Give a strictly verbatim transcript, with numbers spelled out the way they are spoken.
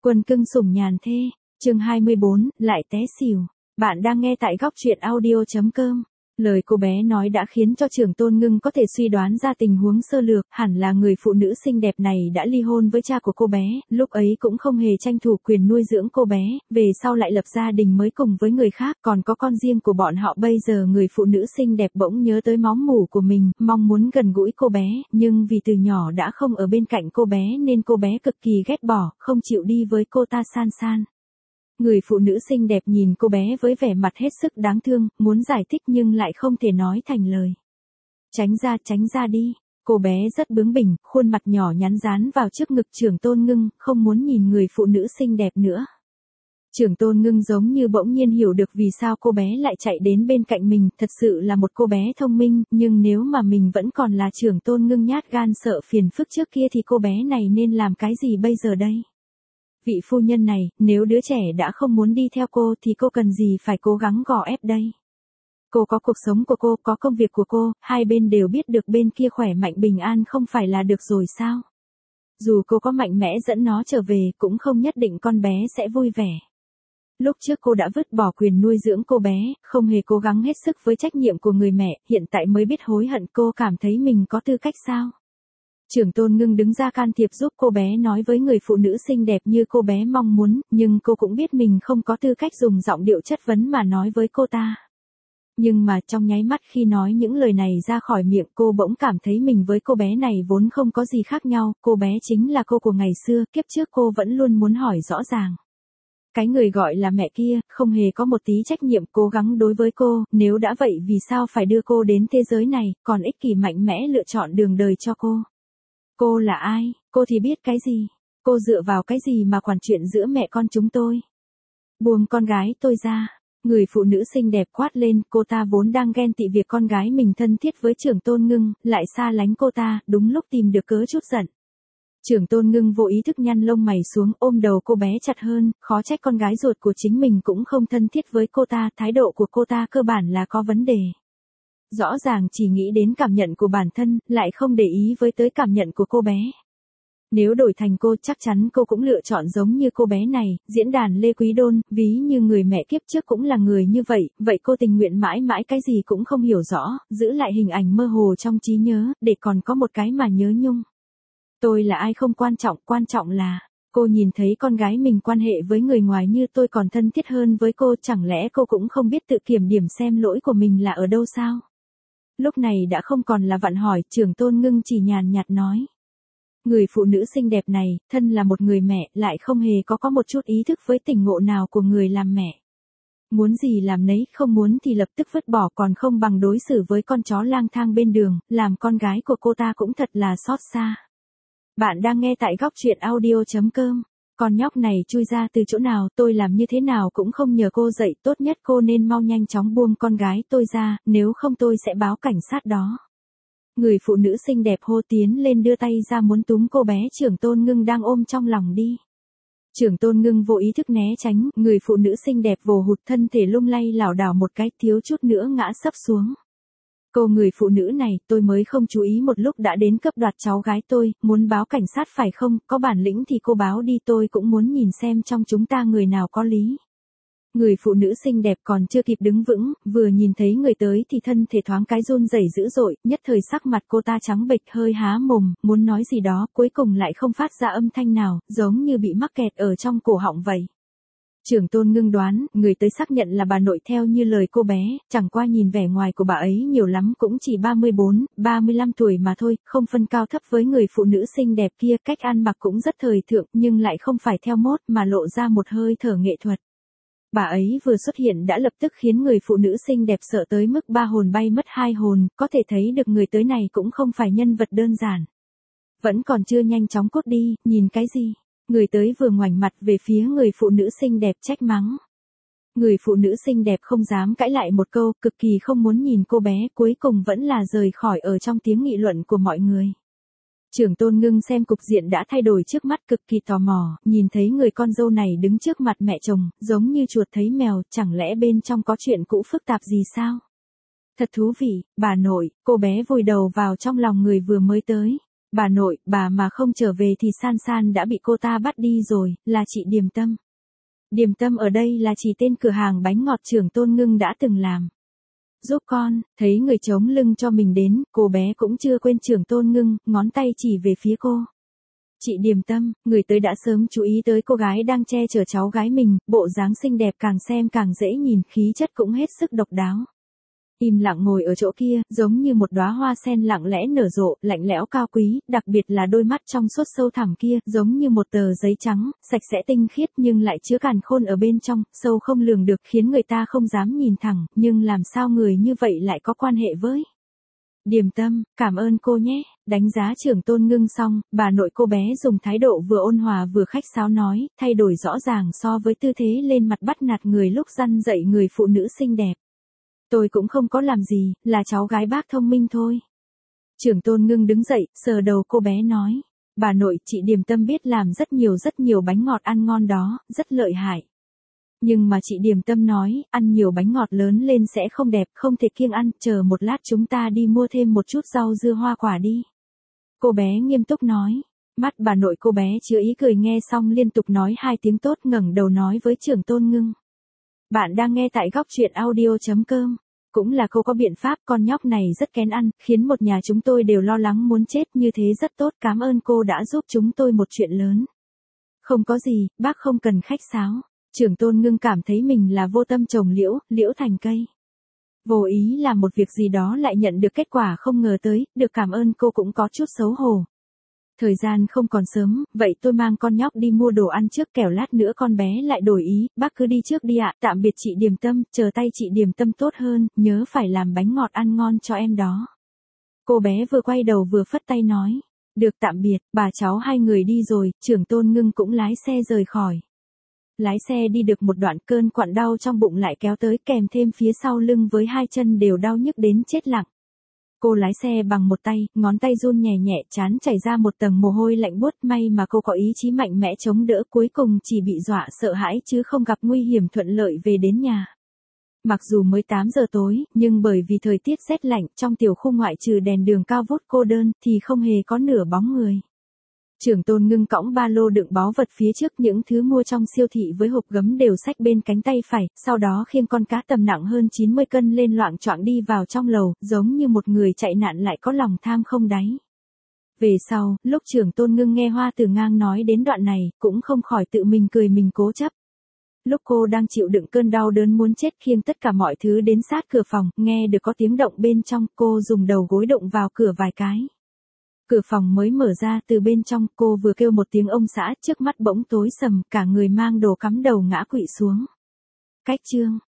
Quân cưng sủng nhàn thê, chương hai mươi bốn, lại té xỉu. Bạn đang nghe tại góc truyện audio chấm com. Lời cô bé nói đã khiến cho Trưởng Tôn Ngưng có thể suy đoán ra tình huống sơ lược, hẳn là người phụ nữ xinh đẹp này đã ly hôn với cha của cô bé, lúc ấy cũng không hề tranh thủ quyền nuôi dưỡng cô bé, về sau lại lập gia đình mới cùng với người khác, còn có con riêng của bọn họ. Bây giờ người phụ nữ xinh đẹp bỗng nhớ tới máu mủ của mình, mong muốn gần gũi cô bé, nhưng vì từ nhỏ đã không ở bên cạnh cô bé nên cô bé cực kỳ ghét bỏ, không chịu đi với cô ta san san. Người phụ nữ xinh đẹp nhìn cô bé với vẻ mặt hết sức đáng thương, muốn giải thích nhưng lại không thể nói thành lời. Tránh ra, tránh ra đi. Cô bé rất bướng bỉnh, khuôn mặt nhỏ nhắn dán vào trước ngực Trưởng Tôn Ngưng, không muốn nhìn người phụ nữ xinh đẹp nữa. Trưởng Tôn Ngưng giống như bỗng nhiên hiểu được vì sao cô bé lại chạy đến bên cạnh mình, thật sự là một cô bé thông minh, nhưng nếu mà mình vẫn còn là Trưởng Tôn Ngưng nhát gan sợ phiền phức trước kia thì cô bé này nên làm cái gì bây giờ đây? Vị phu nhân này, nếu đứa trẻ đã không muốn đi theo cô thì cô cần gì phải cố gắng gò ép đây? Cô có cuộc sống của cô, có công việc của cô, hai bên đều biết được bên kia khỏe mạnh bình an không phải là được rồi sao? Dù cô có mạnh mẽ dẫn nó trở về cũng không nhất định con bé sẽ vui vẻ. Lúc trước cô đã vứt bỏ quyền nuôi dưỡng cô bé, không hề cố gắng hết sức với trách nhiệm của người mẹ, hiện tại mới biết hối hận. Cô cảm thấy mình có tư cách sao? Trưởng Tôn Ngưng đứng ra can thiệp giúp cô bé nói với người phụ nữ xinh đẹp như cô bé mong muốn, nhưng cô cũng biết mình không có tư cách dùng giọng điệu chất vấn mà nói với cô ta. Nhưng mà trong nháy mắt khi nói những lời này ra khỏi miệng, cô bỗng cảm thấy mình với cô bé này vốn không có gì khác nhau, cô bé chính là cô của ngày xưa, kiếp trước cô vẫn luôn muốn hỏi rõ ràng. Cái người gọi là mẹ kia, không hề có một tí trách nhiệm cố gắng đối với cô, nếu đã vậy vì sao phải đưa cô đến thế giới này, còn ích kỷ mạnh mẽ lựa chọn đường đời cho cô. Cô là ai, cô thì biết cái gì, cô dựa vào cái gì mà quản chuyện giữa mẹ con chúng tôi. Buông con gái tôi ra, người phụ nữ xinh đẹp quát lên, cô ta vốn đang ghen tị việc con gái mình thân thiết với Trưởng Tôn Ngưng, lại xa lánh cô ta, đúng lúc tìm được cớ chút giận. Trưởng Tôn Ngưng vô ý thức nhăn lông mày xuống, ôm đầu cô bé chặt hơn, khó trách con gái ruột của chính mình cũng không thân thiết với cô ta, thái độ của cô ta cơ bản là có vấn đề. Rõ ràng chỉ nghĩ đến cảm nhận của bản thân, lại không để ý với tới cảm nhận của cô bé. Nếu đổi thành cô chắc chắn cô cũng lựa chọn giống như cô bé này, diễn đàn Lê Quý Đôn, ví như người mẹ kiếp trước cũng là người như vậy, vậy cô tình nguyện mãi mãi cái gì cũng không hiểu rõ, giữ lại hình ảnh mơ hồ trong trí nhớ, để còn có một cái mà nhớ nhung. Tôi là ai không quan trọng, quan trọng là, cô nhìn thấy con gái mình quan hệ với người ngoài như tôi còn thân thiết hơn với cô, chẳng lẽ cô cũng không biết tự kiểm điểm xem lỗi của mình là ở đâu sao? Lúc này đã không còn là vặn hỏi, Trưởng Tôn Ngưng chỉ nhàn nhạt nói. Người phụ nữ xinh đẹp này, thân là một người mẹ, lại không hề có có một chút ý thức với tỉnh ngộ nào của người làm mẹ. Muốn gì làm nấy, không muốn thì lập tức vứt bỏ, còn không bằng đối xử với con chó lang thang bên đường, làm con gái của cô ta cũng thật là xót xa. Bạn đang nghe tại góc truyện audio chấm com. Con nhóc này chui ra từ chỗ nào, tôi làm như thế nào cũng không nhờ cô dạy, tốt nhất cô nên mau nhanh chóng buông con gái tôi ra, nếu không tôi sẽ báo cảnh sát đó. Người phụ nữ xinh đẹp hô tiến lên đưa tay ra muốn túm cô bé Trưởng Tôn Ngưng đang ôm trong lòng đi. Trưởng Tôn Ngưng vô ý thức né tránh, người phụ nữ xinh đẹp vồ hụt thân thể lung lay lảo đảo một cái, thiếu chút nữa ngã sấp xuống. Cô người phụ nữ này, tôi mới không chú ý một lúc đã đến cướp đoạt cháu gái tôi, muốn báo cảnh sát phải không, có bản lĩnh thì cô báo đi, tôi cũng muốn nhìn xem trong chúng ta người nào có lý. Người phụ nữ xinh đẹp còn chưa kịp đứng vững, vừa nhìn thấy người tới thì thân thể thoáng cái run rẩy dữ dội, nhất thời sắc mặt cô ta trắng bệch, hơi há mồm, muốn nói gì đó, cuối cùng lại không phát ra âm thanh nào, giống như bị mắc kẹt ở trong cổ họng vậy. Trưởng Tôn Ngưng đoán, người tới xác nhận là bà nội theo như lời cô bé, chẳng qua nhìn vẻ ngoài của bà ấy nhiều lắm cũng chỉ ba mươi bốn, ba mươi lăm tuổi mà thôi, không phân cao thấp với người phụ nữ xinh đẹp kia, cách ăn mặc cũng rất thời thượng, nhưng lại không phải theo mốt mà lộ ra một hơi thở nghệ thuật. Bà ấy vừa xuất hiện đã lập tức khiến người phụ nữ xinh đẹp sợ tới mức ba hồn bay mất hai hồn, có thể thấy được người tới này cũng không phải nhân vật đơn giản. Vẫn còn chưa nhanh chóng cút đi, nhìn cái gì? Người tới vừa ngoảnh mặt về phía người phụ nữ xinh đẹp trách mắng. Người phụ nữ xinh đẹp không dám cãi lại một câu, cực kỳ không muốn nhìn cô bé, cuối cùng vẫn là rời khỏi ở trong tiếng nghị luận của mọi người. Trưởng Tôn Ngưng xem cục diện đã thay đổi trước mắt, cực kỳ tò mò, nhìn thấy người con dâu này đứng trước mặt mẹ chồng, giống như chuột thấy mèo, chẳng lẽ bên trong có chuyện cũ phức tạp gì sao? Thật thú vị, bà nội, cô bé vùi đầu vào trong lòng người vừa mới tới. Bà nội, bà mà không trở về thì San San đã bị cô ta bắt đi rồi, là chị Điềm Tâm. Điềm Tâm ở đây là chỉ tên cửa hàng bánh ngọt trưởng Tôn Ngưng đã từng làm. Giúp con, thấy người chống lưng cho mình đến, cô bé cũng chưa quên trưởng Tôn Ngưng, ngón tay chỉ về phía cô. Chị Điềm Tâm, người tới đã sớm chú ý tới cô gái đang che chở cháu gái mình, bộ dáng xinh đẹp càng xem càng dễ nhìn, khí chất cũng hết sức độc đáo. Im lặng ngồi ở chỗ kia, giống như một đóa hoa sen lặng lẽ nở rộ, lạnh lẽo cao quý, đặc biệt là đôi mắt trong suốt sâu thẳm kia, giống như một tờ giấy trắng, sạch sẽ tinh khiết nhưng lại chứa càn khôn ở bên trong, sâu không lường được, khiến người ta không dám nhìn thẳng, nhưng làm sao người như vậy lại có quan hệ với Điềm Tâm. Cảm ơn cô nhé. Đánh giá trưởng Tôn Ngưng xong, bà nội cô bé dùng thái độ vừa ôn hòa vừa khách sáo nói, thay đổi rõ ràng so với tư thế lên mặt bắt nạt người lúc răn dạy người phụ nữ xinh đẹp. Tôi cũng không có làm gì, là cháu gái bác thông minh thôi. Trưởng Tôn Ngưng đứng dậy, sờ đầu cô bé nói. Bà nội, chị Điềm Tâm biết làm rất nhiều rất nhiều bánh ngọt ăn ngon đó, rất lợi hại. Nhưng mà chị Điềm Tâm nói, ăn nhiều bánh ngọt lớn lên sẽ không đẹp, không thể kiêng ăn, chờ một lát chúng ta đi mua thêm một chút rau dưa hoa quả đi. Cô bé nghiêm túc nói. Mắt bà nội cô bé chứa ý cười, nghe xong liên tục nói hai tiếng tốt, ngẩng đầu nói với trưởng Tôn Ngưng. Bạn đang nghe tại góc truyện audio chấm com. Cũng là cô có biện pháp, con nhóc này rất kén ăn, khiến một nhà chúng tôi đều lo lắng muốn chết, như thế rất tốt, cảm ơn cô đã giúp chúng tôi một chuyện lớn. Không có gì, bác không cần khách sáo. Trưởng Tôn Ngưng cảm thấy mình là vô tâm trồng liễu, liễu thành cây. Vô ý làm một việc gì đó lại nhận được kết quả không ngờ tới, được cảm ơn cô cũng có chút xấu hổ. Thời gian không còn sớm, vậy tôi mang con nhóc đi mua đồ ăn trước, kẻo lát nữa con bé lại đổi ý, bác cứ đi trước đi ạ, tạm biệt chị Điềm Tâm, chờ tay chị Điềm Tâm tốt hơn, nhớ phải làm bánh ngọt ăn ngon cho em đó. Cô bé vừa quay đầu vừa phất tay nói, được tạm biệt, bà cháu hai người đi rồi, trưởng Tôn Ngưng cũng lái xe rời khỏi. Lái xe đi được một đoạn, cơn quặn đau trong bụng lại kéo tới, kèm thêm phía sau lưng với hai chân đều đau nhức đến chết lặng. Cô lái xe bằng một tay, ngón tay run nhẹ nhẹ, trán chảy ra một tầng mồ hôi lạnh buốt, may mà cô có ý chí mạnh mẽ chống đỡ, cuối cùng chỉ bị dọa sợ hãi chứ không gặp nguy hiểm, thuận lợi về đến nhà. Mặc dù mới tám giờ tối, nhưng bởi vì thời tiết rét lạnh, trong tiểu khu ngoại trừ đèn đường cao vút cô đơn, thì không hề có nửa bóng người. Trưởng Tôn Ngưng cõng ba lô đựng báu vật phía trước, những thứ mua trong siêu thị với hộp gấm đều xách bên cánh tay phải, sau đó khiêng con cá tầm nặng hơn chín mươi cân lên loạng choạng đi vào trong lầu, giống như một người chạy nạn lại có lòng tham không đáy. Về sau, lúc trưởng Tôn Ngưng nghe Hoa Tử Ngang nói đến đoạn này, cũng không khỏi tự mình cười mình cố chấp. Lúc cô đang chịu đựng cơn đau đớn muốn chết, khiêng tất cả mọi thứ đến sát cửa phòng, nghe được có tiếng động bên trong, cô dùng đầu gối đụng vào cửa vài cái. Cửa phòng mới mở ra, từ bên trong, cô vừa kêu một tiếng ông xã, trước mắt bỗng tối sầm, cả người mang đồ cắm đầu ngã quỵ xuống. Cách chương